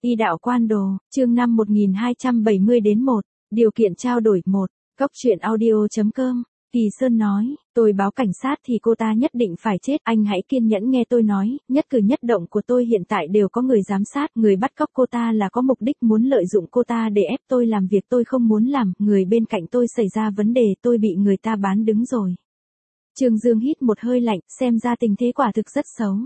Y đạo quan đồ, chương 5 1270 đến 1, điều kiện trao đổi 1, Cốc truyện audio.com. Kỳ Sơn nói, tôi báo cảnh sát thì cô ta nhất định phải chết, anh hãy kiên nhẫn nghe tôi nói, nhất cử nhất động của tôi hiện tại đều có người giám sát, người bắt cóc cô ta là có mục đích muốn lợi dụng cô ta để ép tôi làm việc tôi không muốn làm, người bên cạnh tôi xảy ra vấn đề tôi bị người ta bán đứng rồi. Trương Dương hít một hơi lạnh, xem ra tình thế quả thực rất xấu.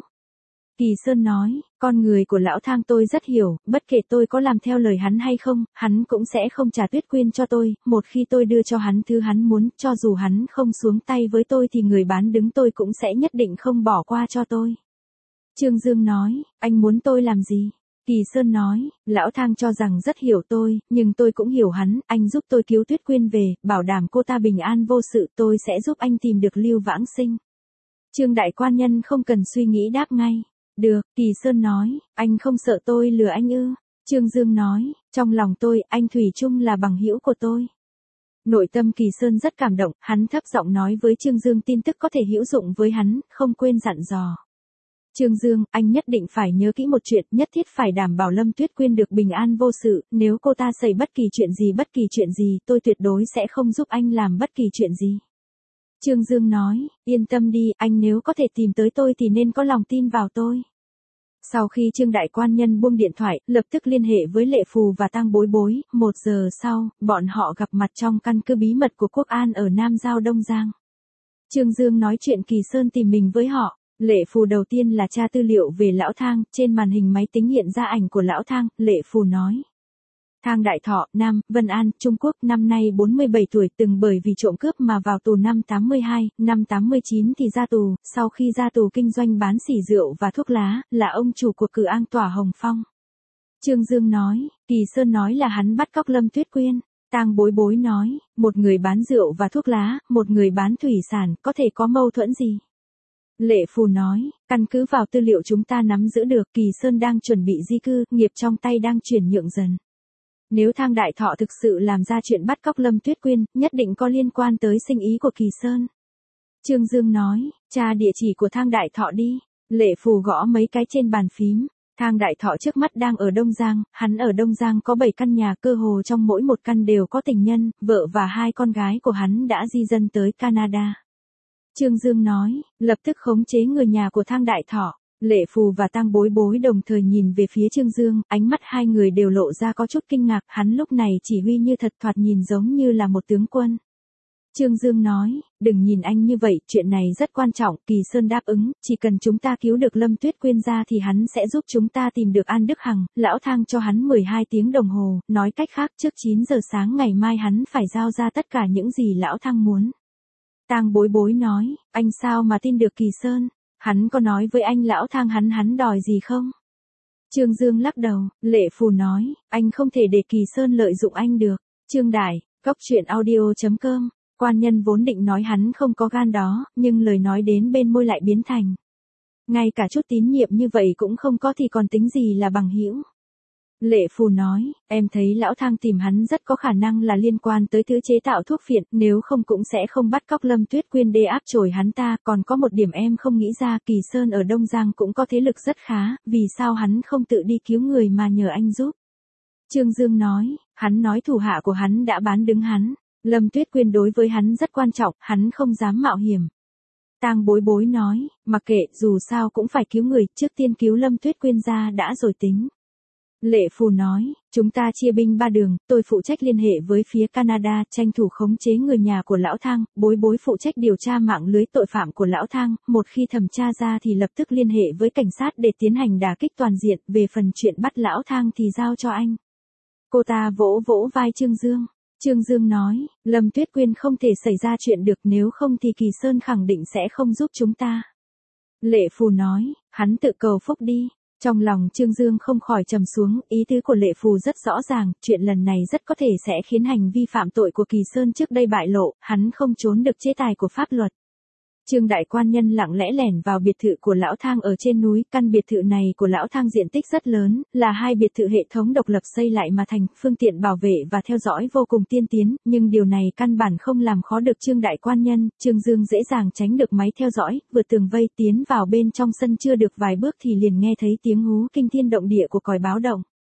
Kỳ Sơn nói, con người của lão Thang tôi rất hiểu, bất kể tôi có làm theo lời hắn hay không, hắn cũng sẽ không trả Tuyết Quyên cho tôi, một khi tôi đưa cho hắn thứ hắn muốn, cho dù hắn không xuống tay với tôi thì người bán đứng tôi cũng sẽ nhất định không bỏ qua cho tôi. Trương Dương nói, anh muốn tôi làm gì? Kỳ Sơn nói, lão Thang cho rằng rất hiểu tôi, nhưng tôi cũng hiểu hắn, anh giúp tôi cứu Tuyết Quyên về, bảo đảm cô ta bình an vô sự, tôi sẽ giúp anh tìm được Lưu Vãng Sinh. Trương đại quan nhân không cần suy nghĩ đáp ngay. Được, Kỳ Sơn nói, anh không sợ tôi lừa anh ư? Trương Dương nói, trong lòng tôi, anh thủy chung là bằng hữu của tôi. Nội tâm Kỳ Sơn rất cảm động, hắn thấp giọng nói với Trương Dương tin tức có thể hữu dụng với hắn, không quên dặn dò. Trương Dương, anh nhất định phải nhớ kỹ một chuyện, nhất thiết phải đảm bảo Lâm Tuyết Quyên được bình an vô sự, nếu cô ta xảy bất kỳ chuyện gì, tôi tuyệt đối sẽ không giúp anh làm bất kỳ chuyện gì. Trương Dương nói, yên tâm đi, anh nếu có thể tìm tới tôi thì nên có lòng tin vào tôi. Sau khi Trương đại quan nhân buông điện thoại, lập tức liên hệ với Lệ Phù và Tang Bối Bối, 1 giờ sau, bọn họ gặp mặt trong căn cứ bí mật của Quốc An ở Nam Giao Đông Giang. Trương Dương nói chuyện Kỳ Sơn tìm mình với họ. Lệ Phù đầu tiên là tra tư liệu về lão Thang, trên màn hình máy tính hiện ra ảnh của lão Thang, Lệ Phù nói. Thang Đại Thọ, Nam, Vân An, Trung Quốc, năm nay 47 tuổi, từng bởi vì trộm cướp mà vào tù năm 82, năm 89 thì ra tù, sau khi ra tù kinh doanh bán xỉ rượu và thuốc lá, là ông chủ của cửa An Tỏa Hồng Phong. Trương Dương nói, Kỳ Sơn nói là hắn bắt cóc Lâm Tuyết Quyên. Tang Bối Bối nói, một người bán rượu và thuốc lá, một người bán thủy sản, có thể có mâu thuẫn gì? Lệ Phù nói, căn cứ vào tư liệu chúng ta nắm giữ được, Kỳ Sơn đang chuẩn bị di cư, nghiệp trong tay đang chuyển nhượng dần. Nếu Thang Đại Thọ thực sự làm ra chuyện bắt cóc Lâm Tuyết Quyên, nhất định có liên quan tới sinh ý của Kỳ Sơn. Trương Dương nói, tra địa chỉ của Thang Đại Thọ đi. Lệ Phù gõ mấy cái trên bàn phím. Thang Đại Thọ trước mắt đang ở Đông Giang, hắn ở Đông Giang có 7 căn nhà, cơ hồ trong mỗi một căn đều có tình nhân, vợ và 2 con gái của hắn đã di dân tới Canada. Trương Dương nói, lập tức khống chế người nhà của Thang Đại Thọ. Lệ Phù và Tang Bối Bối đồng thời nhìn về phía Trương Dương, ánh mắt hai người đều lộ ra có chút kinh ngạc, hắn lúc này chỉ huy như thật, thoạt nhìn giống như là một tướng quân. Trương Dương nói, đừng nhìn anh như vậy, chuyện này rất quan trọng, Kỳ Sơn đáp ứng, chỉ cần chúng ta cứu được Lâm Tuyết Quyên ra thì hắn sẽ giúp chúng ta tìm được An Đức Hằng, lão Thang cho hắn 12 tiếng đồng hồ, nói cách khác trước 9 giờ sáng ngày mai hắn phải giao ra tất cả những gì lão Thang muốn. Tang Bối Bối nói, anh sao mà tin được Kỳ Sơn? Hắn có nói với anh lão Thang hắn đòi gì không? Trương Dương lắc đầu, Lệ Phù nói, anh không thể để Kỳ Sơn lợi dụng anh được. Trương Đại, Cốc truyện audio.com, quan nhân vốn định nói hắn không có gan đó, nhưng lời nói đến bên môi lại biến thành. Ngay cả chút tín nhiệm như vậy cũng không có thì còn tính gì là bằng hữu. Lệ Phù nói, em thấy lão Thang tìm hắn rất có khả năng là liên quan tới thứ chế tạo thuốc phiện, nếu không cũng sẽ không bắt cóc Lâm Tuyết Quyên để áp chổi hắn ta, còn có một điểm em không nghĩ ra, Kỳ Sơn ở Đông Giang cũng có thế lực rất khá, vì sao hắn không tự đi cứu người mà nhờ anh giúp? Trương Dương nói, hắn nói thủ hạ của hắn đã bán đứng hắn, Lâm Tuyết Quyên đối với hắn rất quan trọng, hắn không dám mạo hiểm. Tang Bối Bối nói, mặc kệ, dù sao cũng phải cứu người, trước tiên cứu Lâm Tuyết Quyên ra đã rồi tính. Lệ Phù nói, chúng ta chia binh 3 đường, tôi phụ trách liên hệ với phía Canada, tranh thủ khống chế người nhà của lão Thang, Bối Bối phụ trách điều tra mạng lưới tội phạm của lão Thang, một khi thẩm tra ra thì lập tức liên hệ với cảnh sát để tiến hành đả kích toàn diện, về phần chuyện bắt lão Thang thì giao cho anh. Cô ta vỗ vỗ vai Trương Dương. Trương Dương nói, Lâm Tuyết Quyên không thể xảy ra chuyện được, nếu không thì Kỳ Sơn khẳng định sẽ không giúp chúng ta. Lệ Phù nói, hắn tự cầu phúc đi. Trong lòng Trương Dương không khỏi trầm xuống, ý tứ của Lệ Phù rất rõ ràng, chuyện lần này rất có thể sẽ khiến hành vi phạm tội của Kỳ Sơn trước đây bại lộ, hắn không trốn được chế tài của pháp luật. Trương đại quan nhân lặng lẽ lẻn vào biệt thự của lão Thang ở trên núi, căn biệt thự này của lão Thang diện tích rất lớn, là 2 biệt thự hệ thống độc lập xây lại mà thành, phương tiện bảo vệ và theo dõi vô cùng tiên tiến, nhưng điều này căn bản không làm khó được Trương đại quan nhân, Trương Dương dễ dàng tránh được máy theo dõi, vượt tường vây tiến vào bên trong sân chưa được vài bước thì liền nghe thấy tiếng hú kinh thiên động địa của còi báo động.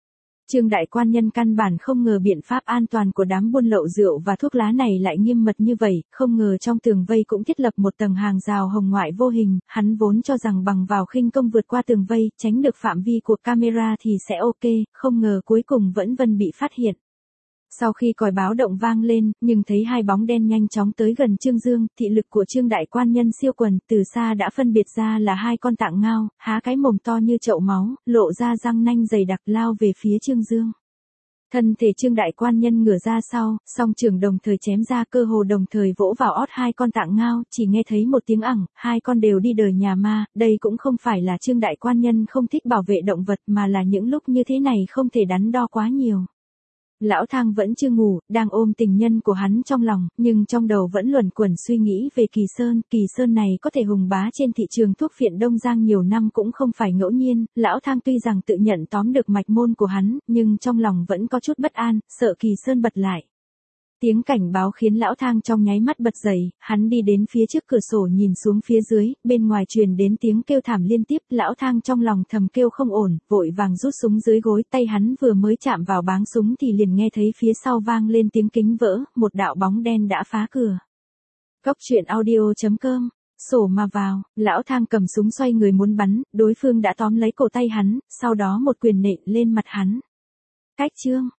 Trương đại quan nhân căn bản không ngờ biện pháp an toàn của đám buôn lậu rượu và thuốc lá này lại nghiêm mật như vậy, không ngờ trong tường vây cũng thiết lập một tầng hàng rào hồng ngoại vô hình, hắn vốn cho rằng bằng vào khinh công vượt qua tường vây, tránh được phạm vi của camera thì sẽ ok, không ngờ cuối cùng vẫn bị phát hiện. Sau khi còi báo động vang lên, nhưng thấy hai bóng đen nhanh chóng tới gần Trương Dương, thị lực của Trương đại quan nhân siêu quần, từ xa đã phân biệt ra là hai con tạng ngao, há cái mồm to như chậu máu, lộ ra răng nanh dày đặc lao về phía Trương Dương. Thân thể Trương đại quan nhân ngửa ra sau, song trường đồng thời chém ra, cơ hồ đồng thời vỗ vào ót hai con tạng ngao, chỉ nghe thấy một tiếng ẳng, hai con đều đi đời nhà ma, đây cũng không phải là Trương đại quan nhân không thích bảo vệ động vật mà là những lúc như thế này không thể đắn đo quá nhiều. Lão Thang vẫn chưa ngủ, đang ôm tình nhân của hắn trong lòng, nhưng trong đầu vẫn luẩn quẩn suy nghĩ về Kỳ Sơn này có thể hùng bá trên thị trường thuốc phiện Đông Giang nhiều năm cũng không phải ngẫu nhiên, Lão Thang tuy rằng tự nhận tóm được mạch môn của hắn, nhưng trong lòng vẫn có chút bất an, sợ Kỳ Sơn bật lại. Tiếng cảnh báo khiến Lão Thang trong nháy mắt bật dậy, hắn đi đến phía trước cửa sổ nhìn xuống phía dưới, bên ngoài truyền đến tiếng kêu thảm liên tiếp, Lão Thang trong lòng thầm kêu không ổn, vội vàng rút súng dưới gối, tay hắn vừa mới chạm vào báng súng thì liền nghe thấy phía sau vang lên tiếng kính vỡ, một đạo bóng đen đã phá cửa. Cóc truyện audio.com, sổ mà vào, Lão Thang cầm súng xoay người muốn bắn, đối phương đã tóm lấy cổ tay hắn, sau đó một quyền nện lên mặt hắn. Cách Trương